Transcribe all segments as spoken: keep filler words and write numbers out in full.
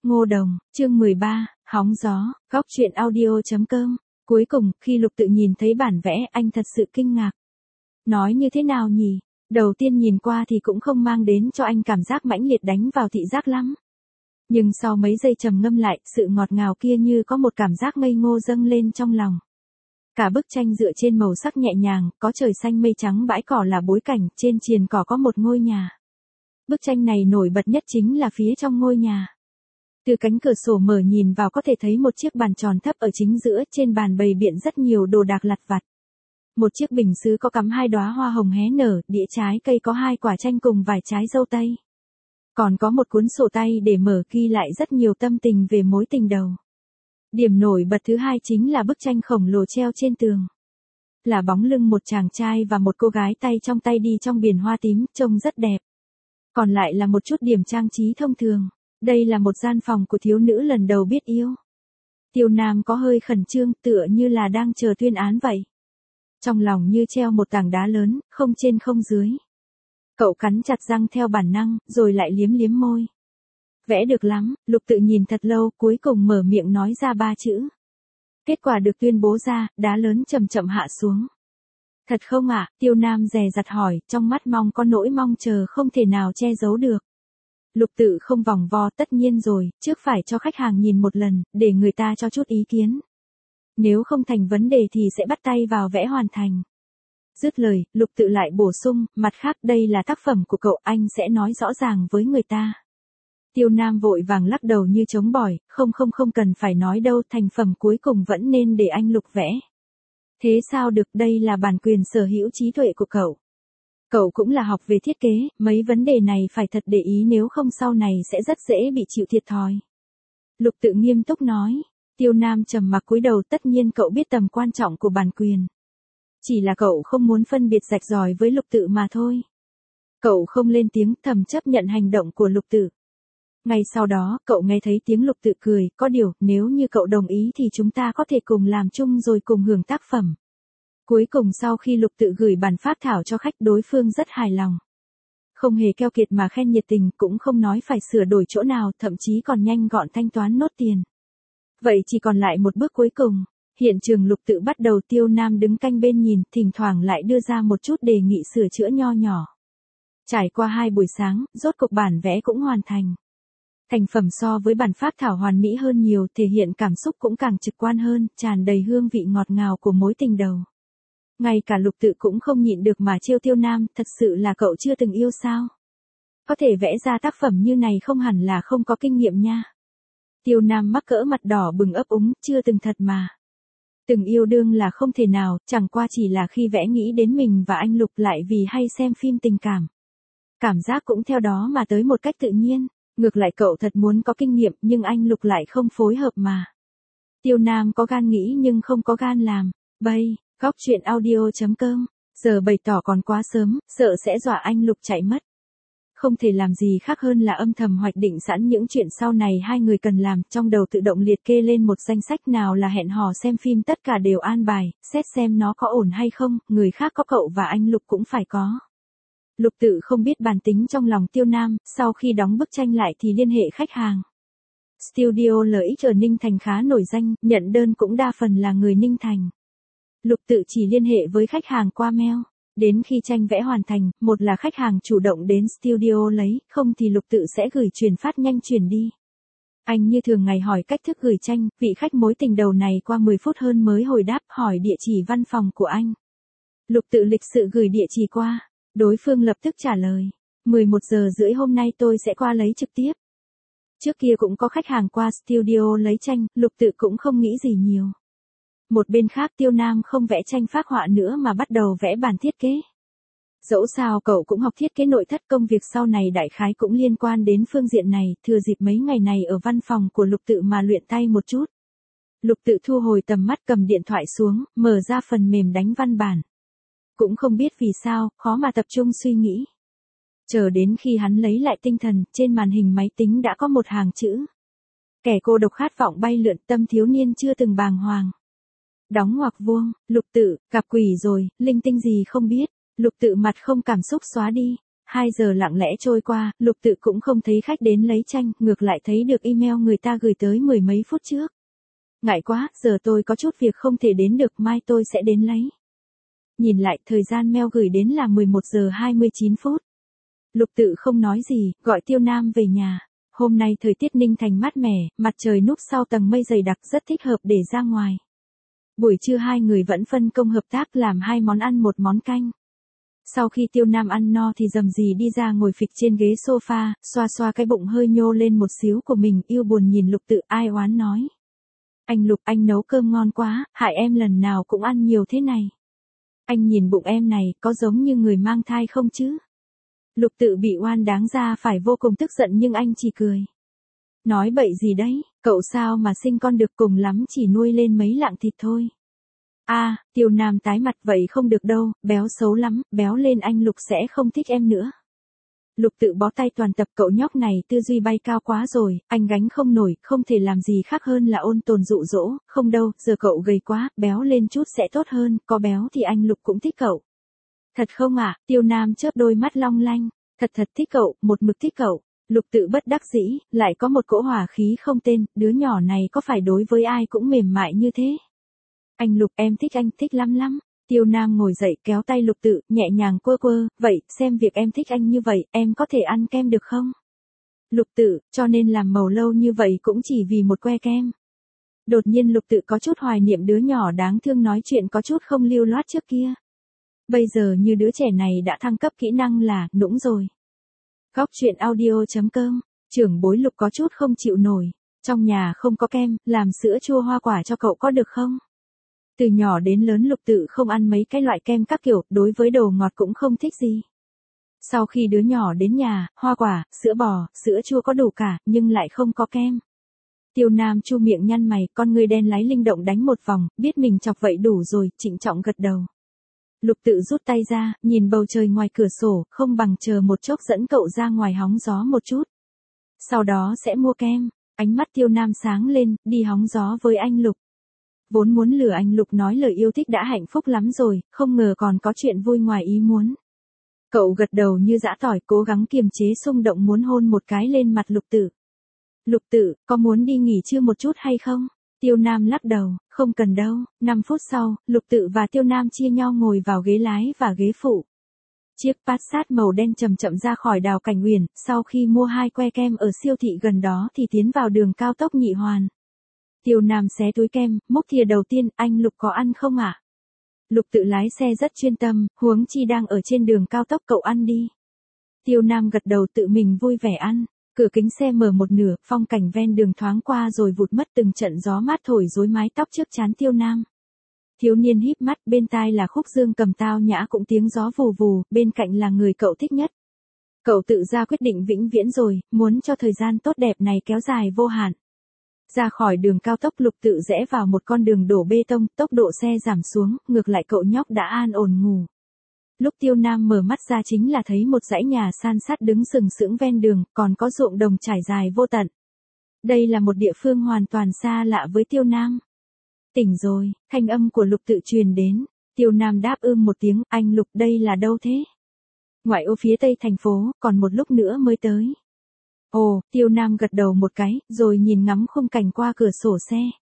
Ngô Đồng, chương mười ba, hóng gió, góc truyện audio chấm com. Cuối cùng, khi Lục Tự nhìn thấy bản vẽ, anh thật sự kinh ngạc. Nói như thế nào nhỉ? Đầu tiên nhìn qua thì cũng không mang đến cho anh cảm giác mãnh liệt đánh vào thị giác lắm. Nhưng sau mấy giây trầm ngâm lại, sự ngọt ngào kia như có một cảm giác ngây ngô dâng lên trong lòng. Cả bức tranh dựa trên màu sắc nhẹ nhàng, có trời xanh mây trắng bãi cỏ là bối cảnh, trên triền cỏ có một ngôi nhà. Bức tranh này nổi bật nhất chính là phía trong ngôi nhà. Từ cánh cửa sổ mở nhìn vào có thể thấy một chiếc bàn tròn thấp ở chính giữa, trên bàn bày biện rất nhiều đồ đạc lặt vặt. Một chiếc bình sứ có cắm hai đóa hoa hồng hé nở, đĩa trái cây có hai quả chanh cùng vài trái dâu tây. Còn có một cuốn sổ tay để mở ghi lại rất nhiều tâm tình về mối tình đầu. Điểm nổi bật thứ hai chính là bức tranh khổng lồ treo trên tường. Là bóng lưng một chàng trai và một cô gái tay trong tay đi trong biển hoa tím, trông rất đẹp. Còn lại là một chút điểm trang trí thông thường. Đây là một gian phòng của thiếu nữ lần đầu biết yêu. Tiêu Nam có hơi khẩn trương, tựa như là đang chờ tuyên án vậy. Trong lòng như treo một tảng đá lớn, không trên không dưới. Cậu cắn chặt răng theo bản năng, rồi lại liếm liếm môi. Vẽ được lắm, Lục Tự nhìn thật lâu, cuối cùng mở miệng nói ra ba chữ. Kết quả được tuyên bố ra, đá lớn chậm chậm hạ xuống. Thật không ạ? Tiêu Nam dè dặt hỏi, trong mắt mong có nỗi mong chờ không thể nào che giấu được. Lục Tự không vòng vo, tất nhiên rồi, trước phải cho khách hàng nhìn một lần, để người ta cho chút ý kiến. Nếu không thành vấn đề thì sẽ bắt tay vào vẽ hoàn thành. Dứt lời, Lục Tự lại bổ sung, mặt khác đây là tác phẩm của cậu, anh sẽ nói rõ ràng với người ta. Tiêu Nam vội vàng lắc đầu như chống bỏi, không không không cần phải nói đâu, thành phẩm cuối cùng vẫn nên để anh Lục vẽ. Thế sao được, đây là bản quyền sở hữu trí tuệ của cậu. Cậu cũng là học về thiết kế, mấy vấn đề này phải thật để ý nếu không sau này sẽ rất dễ bị chịu thiệt thòi. Lục Tự nghiêm túc nói. Tiêu Nam trầm mặc cúi đầu, tất nhiên cậu biết tầm quan trọng của bản quyền. Chỉ là cậu không muốn phân biệt rạch ròi với Lục Tự mà thôi. Cậu không lên tiếng, thầm chấp nhận hành động của Lục Tự. Ngay sau đó, cậu nghe thấy tiếng Lục Tự cười, có điều, nếu như cậu đồng ý thì chúng ta có thể cùng làm chung rồi cùng hưởng tác phẩm. Cuối cùng sau khi Lục Tự gửi bản phác thảo cho khách, đối phương rất hài lòng. Không hề keo kiệt mà khen nhiệt tình, cũng không nói phải sửa đổi chỗ nào, thậm chí còn nhanh gọn thanh toán nốt tiền. Vậy chỉ còn lại một bước cuối cùng. Hiện trường Lục Tự bắt đầu, Tiêu Nam đứng canh bên nhìn, thỉnh thoảng lại đưa ra một chút đề nghị sửa chữa nho nhỏ. Trải qua hai buổi sáng, rốt cục bản vẽ cũng hoàn thành. Thành phẩm so với bản phác thảo hoàn mỹ hơn nhiều, thể hiện cảm xúc cũng càng trực quan hơn, tràn đầy hương vị ngọt ngào của mối tình đầu. Ngay cả Lục Tự cũng không nhịn được mà trêu Tiêu Nam, thật sự là cậu chưa từng yêu sao? Có thể vẽ ra tác phẩm như này không hẳn là không có kinh nghiệm nha. Tiêu Nam mắc cỡ mặt đỏ bừng ấp úng, chưa từng thật mà. Từng yêu đương là không thể nào, chẳng qua chỉ là khi vẽ nghĩ đến mình và anh Lục lại vì hay xem phim tình cảm. Cảm giác cũng theo đó mà tới một cách tự nhiên, ngược lại cậu thật muốn có kinh nghiệm nhưng anh Lục lại không phối hợp mà. Tiêu Nam có gan nghĩ nhưng không có gan làm. Bây, góc truyện audio chấm com, giờ bày tỏ còn quá sớm, sợ sẽ dọa anh Lục chạy mất. Không thể làm gì khác hơn là âm thầm hoạch định sẵn những chuyện sau này hai người cần làm, trong đầu tự động liệt kê lên một danh sách, nào là hẹn hò xem phim, tất cả đều an bài, xét xem nó có ổn hay không, người khác có cậu và anh Lục cũng phải có. Lục Tự không biết bản tính trong lòng Tiêu Nam, sau khi đóng bức tranh lại thì liên hệ khách hàng. Studio lờ ích ở Ninh Thành khá nổi danh, nhận đơn cũng đa phần là người Ninh Thành. Lục Tự chỉ liên hệ với khách hàng qua mail. Đến khi tranh vẽ hoàn thành, một là khách hàng chủ động đến studio lấy, không thì Lục Tự sẽ gửi truyền phát nhanh chuyển đi. Anh như thường ngày hỏi cách thức gửi tranh, vị khách mối tình đầu này qua mười phút hơn mới hồi đáp, hỏi địa chỉ văn phòng của anh. Lục Tự lịch sự gửi địa chỉ qua, đối phương lập tức trả lời, mười một giờ rưỡi hôm nay tôi sẽ qua lấy trực tiếp. Trước kia cũng có khách hàng qua studio lấy tranh, Lục Tự cũng không nghĩ gì nhiều. Một bên khác, Tiêu Nam không vẽ tranh phác họa nữa mà bắt đầu vẽ bản thiết kế. Dẫu sao cậu cũng học thiết kế nội thất, công việc sau này đại khái cũng liên quan đến phương diện này, thừa dịp mấy ngày này ở văn phòng của Lục Tự mà luyện tay một chút. Lục Tự thu hồi tầm mắt, cầm điện thoại xuống, mở ra phần mềm đánh văn bản. Cũng không biết vì sao, khó mà tập trung suy nghĩ. Chờ đến khi hắn lấy lại tinh thần, trên màn hình máy tính đã có một hàng chữ. Kẻ cô độc khát vọng bay lượn, tâm thiếu niên chưa từng bàng hoàng. Đóng ngoặc vuông, Lục Tự, gặp quỷ rồi, linh tinh gì không biết. Lục Tự mặt không cảm xúc xóa đi. Hai giờ lặng lẽ trôi qua, Lục Tự cũng không thấy khách đến lấy tranh, ngược lại thấy được email người ta gửi tới mười mấy phút trước. Ngại quá, giờ tôi có chút việc không thể đến được, mai tôi sẽ đến lấy. Nhìn lại, thời gian mail gửi đến là mười một giờ hai mươi chín phút. Lục Tự không nói gì, gọi Tiêu Nam về nhà. Hôm nay thời tiết Ninh Thành mát mẻ, mặt trời núp sau tầng mây dày đặc rất thích hợp để ra ngoài. Buổi trưa hai người vẫn phân công hợp tác làm hai món ăn một món canh. Sau khi Tiêu Nam ăn no thì dầm gì đi ra ngồi phịch trên ghế sofa, xoa xoa cái bụng hơi nhô lên một xíu của mình, yêu buồn nhìn Lục Tự ai oán nói. Anh Lục, anh nấu cơm ngon quá, hại em lần nào cũng ăn nhiều thế này. Anh nhìn bụng em này, có giống như người mang thai không chứ? Lục Tự bị oan đáng ra phải vô cùng tức giận nhưng anh chỉ cười. Nói bậy gì đấy, cậu sao mà sinh con được, cùng lắm chỉ nuôi lên mấy lạng thịt thôi. A, à, Tiêu Nam tái mặt, vậy không được đâu, béo xấu lắm, béo lên anh Lục sẽ không thích em nữa. Lục Tự bó tay toàn tập, cậu nhóc này tư duy bay cao quá rồi, anh gánh không nổi, không thể làm gì khác hơn là ôn tồn dụ dỗ, không đâu, giờ cậu gầy quá, béo lên chút sẽ tốt hơn, có béo thì anh Lục cũng thích cậu. Thật không ạ? À? Tiêu Nam chớp đôi mắt long lanh, thật thật thích cậu, một mực thích cậu. Lục Tự bất đắc dĩ, lại có một cỗ hỏa khí không tên, đứa nhỏ này có phải đối với ai cũng mềm mại như thế? Anh Lục, em thích anh, thích lắm lắm. Tiêu Nam ngồi dậy kéo tay Lục Tự, nhẹ nhàng quơ quơ, vậy, xem việc em thích anh như vậy, em có thể ăn kem được không? Lục Tự, cho nên làm màu lâu như vậy cũng chỉ vì một que kem. Đột nhiên Lục Tự có chút hoài niệm đứa nhỏ đáng thương nói chuyện có chút không lưu loát trước kia. Bây giờ như đứa trẻ này đã thăng cấp kỹ năng là, nũng rồi. Góc truyện audio chấm com, trưởng bối Lục có chút không chịu nổi. Trong nhà không có kem, làm sữa chua hoa quả cho cậu có được không? Từ nhỏ đến lớn Lục Tự không ăn mấy cái loại kem các kiểu, đối với đồ ngọt cũng không thích gì. Sau khi đứa nhỏ đến nhà, hoa quả, sữa bò, sữa chua có đủ cả, nhưng lại không có kem. Tiêu Nam chu miệng nhăn mày, con người đen láy linh động đánh một vòng, biết mình chọc vậy đủ rồi, trịnh trọng gật đầu. Lục Tự rút tay ra, nhìn bầu trời ngoài cửa sổ, không bằng chờ một chốc dẫn cậu ra ngoài hóng gió một chút. Sau đó sẽ mua kem. Ánh mắt Tiêu Nam sáng lên, đi hóng gió với anh Lục. Vốn muốn lừa anh Lục nói lời yêu thích đã hạnh phúc lắm rồi, không ngờ còn có chuyện vui ngoài ý muốn. Cậu gật đầu như giã tỏi, cố gắng kiềm chế xung động muốn hôn một cái lên mặt Lục Tự. Lục Tự, có muốn đi nghỉ trưa một chút hay không? Tiêu Nam lắc đầu, không cần đâu. năm phút sau, Lục Tự và Tiêu Nam chia nhau ngồi vào ghế lái và ghế phụ. Chiếc Passat màu đen chậm chậm ra khỏi đào Cảnh Uyển, sau khi mua hai que kem ở siêu thị gần đó thì tiến vào đường cao tốc Nhị Hoàn. Tiêu Nam xé túi kem, múc thìa đầu tiên, anh Lục có ăn không ạ? À? Lục Tự lái xe rất chuyên tâm, huống chi đang ở trên đường cao tốc, cậu ăn đi. Tiêu Nam gật đầu tự mình vui vẻ ăn. Cửa kính xe mở một nửa, phong cảnh ven đường thoáng qua rồi vụt mất, từng trận gió mát thổi rối mái tóc trước trán Tiêu Nam. Thiếu niên híp mắt, bên tai là khúc dương cầm tao nhã cũng tiếng gió vù vù, bên cạnh là người cậu thích nhất. Cậu tự ra quyết định vĩnh viễn rồi, muốn cho thời gian tốt đẹp này kéo dài vô hạn. Ra khỏi đường cao tốc, Lục Tự rẽ vào một con đường đổ bê tông, tốc độ xe giảm xuống, ngược lại cậu nhóc đã an ổn ngủ. Lúc Tiêu Nam mở mắt ra chính là thấy một dãy nhà san sát đứng sừng sững ven đường, còn có ruộng đồng trải dài vô tận. Đây là một địa phương hoàn toàn xa lạ với Tiêu Nam. Tỉnh rồi, thanh âm của Lục Tự truyền đến. Tiêu Nam đáp ưm một tiếng, anh Lục đây là đâu thế? Ngoại ô phía tây thành phố, còn một lúc nữa mới tới. Ồ, Tiêu Nam gật đầu một cái, rồi nhìn ngắm khung cảnh qua cửa sổ xe.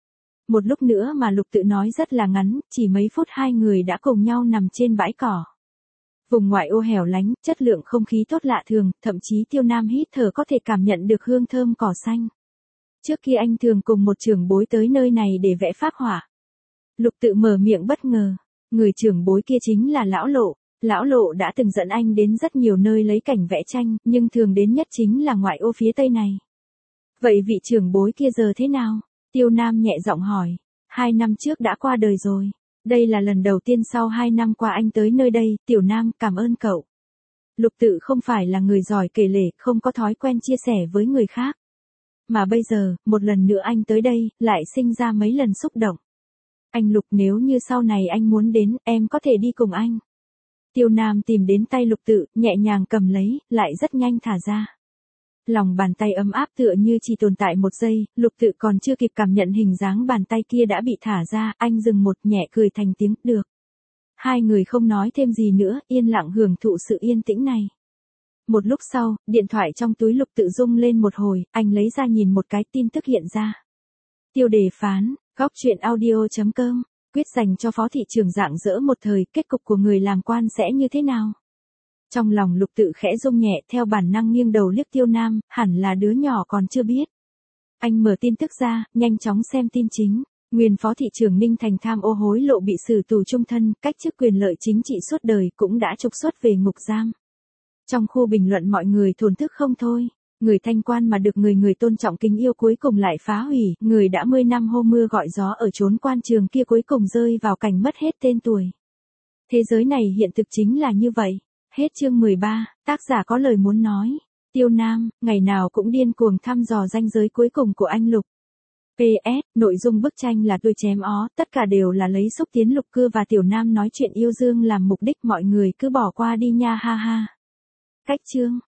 Một lúc nữa mà Lục Tự nói rất là ngắn, chỉ mấy phút hai người đã cùng nhau nằm trên bãi cỏ. Vùng ngoại ô hẻo lánh, chất lượng không khí tốt lạ thường, thậm chí Tiêu Nam hít thở có thể cảm nhận được hương thơm cỏ xanh. Trước kia anh thường cùng một trưởng bối tới nơi này để vẽ phác họa. Lục Tự mở miệng bất ngờ, người trưởng bối kia chính là Lão Lộ. Lão Lộ đã từng dẫn anh đến rất nhiều nơi lấy cảnh vẽ tranh, nhưng thường đến nhất chính là ngoại ô phía tây này. Vậy vị trưởng bối kia giờ thế nào? Tiêu Nam nhẹ giọng hỏi. Hai năm trước đã qua đời rồi. Đây là lần đầu tiên sau hai năm qua anh tới nơi đây, Tiểu Nam cảm ơn cậu. Lục Tự không phải là người giỏi kể lể, không có thói quen chia sẻ với người khác. Mà bây giờ, một lần nữa anh tới đây, lại sinh ra mấy lần xúc động. Anh Lục, nếu như sau này anh muốn đến, em có thể đi cùng anh. Tiêu Nam tìm đến tay Lục Tự, nhẹ nhàng cầm lấy, lại rất nhanh thả ra. Lòng bàn tay ấm áp tựa như chỉ tồn tại một giây, Lục Tự còn chưa kịp cảm nhận hình dáng bàn tay kia đã bị thả ra, anh dừng một nhẹ cười thành tiếng, được. Hai người không nói thêm gì nữa, yên lặng hưởng thụ sự yên tĩnh này. Một lúc sau, điện thoại trong túi Lục Tự rung lên một hồi, anh lấy ra nhìn một cái tin tức hiện ra. Tiêu đề phán, góc chuyện audio chấm com, quyết dành cho phó thị trưởng rạng rỡ một thời, kết cục của người làm quan sẽ như thế nào? Trong lòng Lục Tự khẽ rung nhẹ, theo bản năng nghiêng đầu liếc Tiêu Nam, hẳn là đứa nhỏ còn chưa biết. Anh mở tin tức ra, nhanh chóng xem tin chính. Nguyên phó thị trưởng Ninh Thành tham ô hối lộ bị xử tù chung thân, cách chức quyền lợi chính trị suốt đời, cũng đã trục xuất về ngục giam. Trong khu bình luận mọi người thổn thức không thôi. Người thanh quan mà được người người tôn trọng kính yêu cuối cùng lại phá hủy, người đã mươi năm hô mưa gọi gió ở chốn quan trường kia cuối cùng rơi vào cảnh mất hết tên tuổi. Thế giới này hiện thực chính là như vậy. Hết chương mười ba, tác giả có lời muốn nói. Tiêu Nam, ngày nào cũng điên cuồng thăm dò ranh giới cuối cùng của anh Lục. pê ét, nội dung bức tranh là tôi chém ó, tất cả đều là lấy xúc tiến Lục Cưa và Tiểu Nam nói chuyện yêu đương làm mục đích, mọi người cứ bỏ qua đi nha ha ha. Cách chương.